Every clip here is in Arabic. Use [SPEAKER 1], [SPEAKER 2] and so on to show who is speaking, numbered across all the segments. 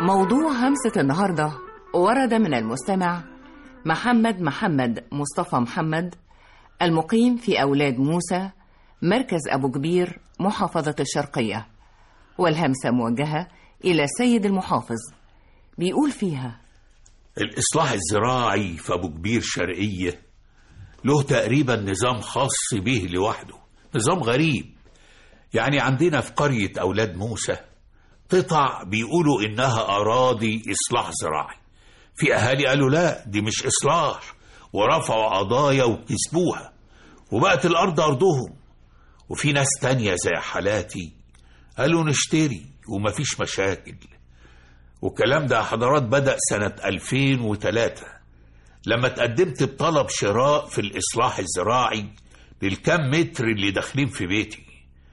[SPEAKER 1] موضوع همسة النهاردة ورد من المستمع محمد مصطفى محمد، المقيم في أولاد موسى، مركز أبو كبير، محافظة الشرقية، والهمسة موجهة إلى السيد المحافظ. بيقول فيها:
[SPEAKER 2] الإصلاح الزراعي في أبو كبير شرقية له تقريبا نظام خاص به لوحده، نظام غريب. يعني عندنا في قرية أولاد موسى قطع بيقولوا إنها أراضي إصلاح زراعي، في أهالي قالوا لا دي مش إصلاح، ورفعوا قضايا وكسبوها وبقت الأرض أرضهم. وفي ناس تانية زي حالاتي قالوا نشتري ومفيش مشاكل. والكلام ده حضرات بدأ سنة 2003 لما تقدمت بطلب شراء في الإصلاح الزراعي للكم متر اللي داخلين في بيتي،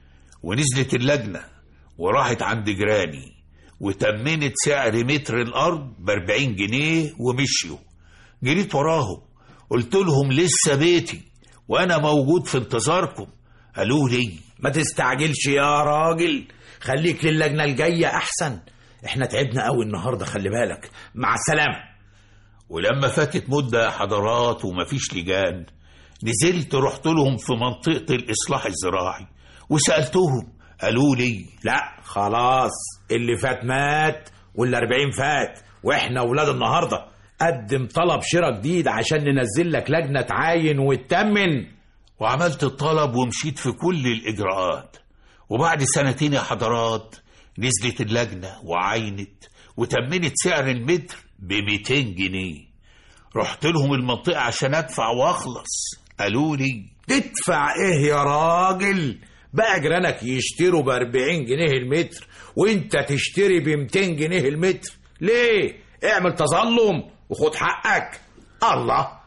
[SPEAKER 2] ونزلت اللجنة وراحت عند جيراني وتمنت سعر متر الأرض ب40 جنيه ومشيوا. جريت وراهم قلت لهم لسه بيتي وأنا موجود في انتظاركم. قالوا لي
[SPEAKER 3] ما تستعجلش يا راجل، خليك للجنة الجاية أحسن، احنا تعبنا قوي النهاردة، خلي بالك، مع السلامة.
[SPEAKER 2] ولما فاتت مدة حضرات ومفيش لجان، نزلت رحت لهم في منطقة الإصلاح الزراعي وسألتهم. قالوا لي
[SPEAKER 3] لا خلاص، اللي فات مات وال40 فات، واحنا ولاد النهاردة. قدم طلب شراء جديد عشان ننزل لك لجنة تعاين وتتمن.
[SPEAKER 2] وعملت الطلب ومشيت في كل الإجراءات، وبعد سنتين يا حضرات نزلت اللجنة وعينت وتمنت سعر المتر ب200 جنيه. رحت لهم المنطقة عشان أدفع وأخلص. قالوا لي
[SPEAKER 3] تدفع إيه يا راجل؟ بقى جيرانك يشتروا ب40 جنيه المتر وانت تشتري ب200 جنيه المتر، ليه؟ اعمل تظلم وخد حقك. الله.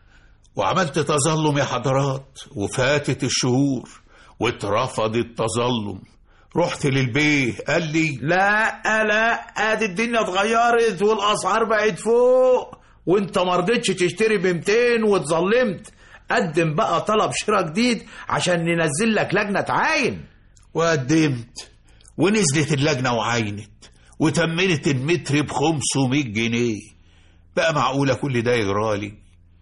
[SPEAKER 2] وعملت تظلم يا حضرات، وفاتت الشهور واترفض التظلم. رحت للبيه قال لي
[SPEAKER 3] لا ادي الدنيا اتغيرت والاسعار بقت فوق وانت مرضتش تشتري ب200 واتظلمت. قدم بقى طلب شراء جديد عشان ننزل لك لجنة تعاين.
[SPEAKER 2] وقدمت ونزلت اللجنة وعينت وتمنت المتر ب500 جنيه. بقى معقولة كل ده يجرالي؟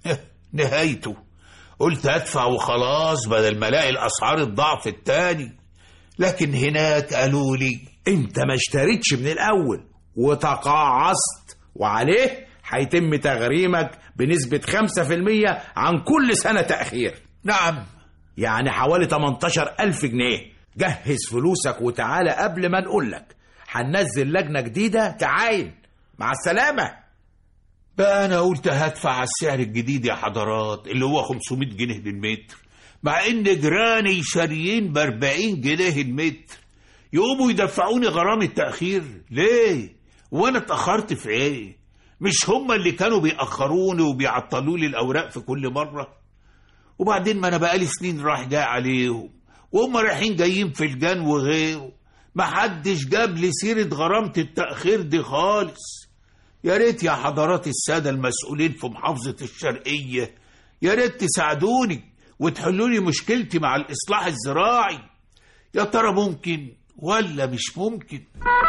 [SPEAKER 2] نهايته قلت أدفع وخلاص بدل ما الاقي الأسعار الضعف التاني. لكن هناك قالوا لي
[SPEAKER 3] انت ما اشتريتش من الأول وتقاعست، وعليه هيتم تغريمك بنسبة 5% عن كل سنة تأخير.
[SPEAKER 2] نعم،
[SPEAKER 3] يعني حوالي 18,000 جنيه. جهز فلوسك وتعالى قبل ما نقولك هننزل لجنة جديدة تعاين. مع السلامة.
[SPEAKER 2] بقى أنا قلت هدفع على السعر الجديد يا حضرات اللي هو 500 جنيه للمتر، مع إن جيراني شاريين ب40 جنيه المتر. يقوموا يدفعوني غرامة تأخير ليه؟ وأنا اتأخرت في إيه؟ مش هم اللي كانوا بيأخروني وبيعطلوا لي الأوراق في كل مرة؟ وبعدين ما أنا بقالي سنين راح جاي عليهم وهم رايحين جايين في الجان وغيره، ما حدش جاب لي سيرة غرامة التأخير دي خالص. يا ريت يا حضرات السادة المسؤولين في محافظة الشرقية، يا ريت تساعدوني وتحلوا لي مشكلتي مع الإصلاح الزراعي. يا ترى ممكن ولا مش ممكن؟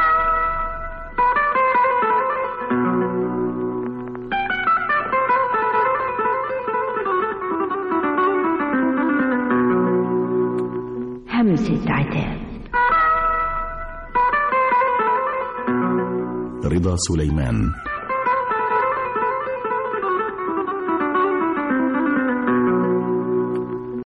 [SPEAKER 4] همسة عتاب.
[SPEAKER 5] رضا سليمان.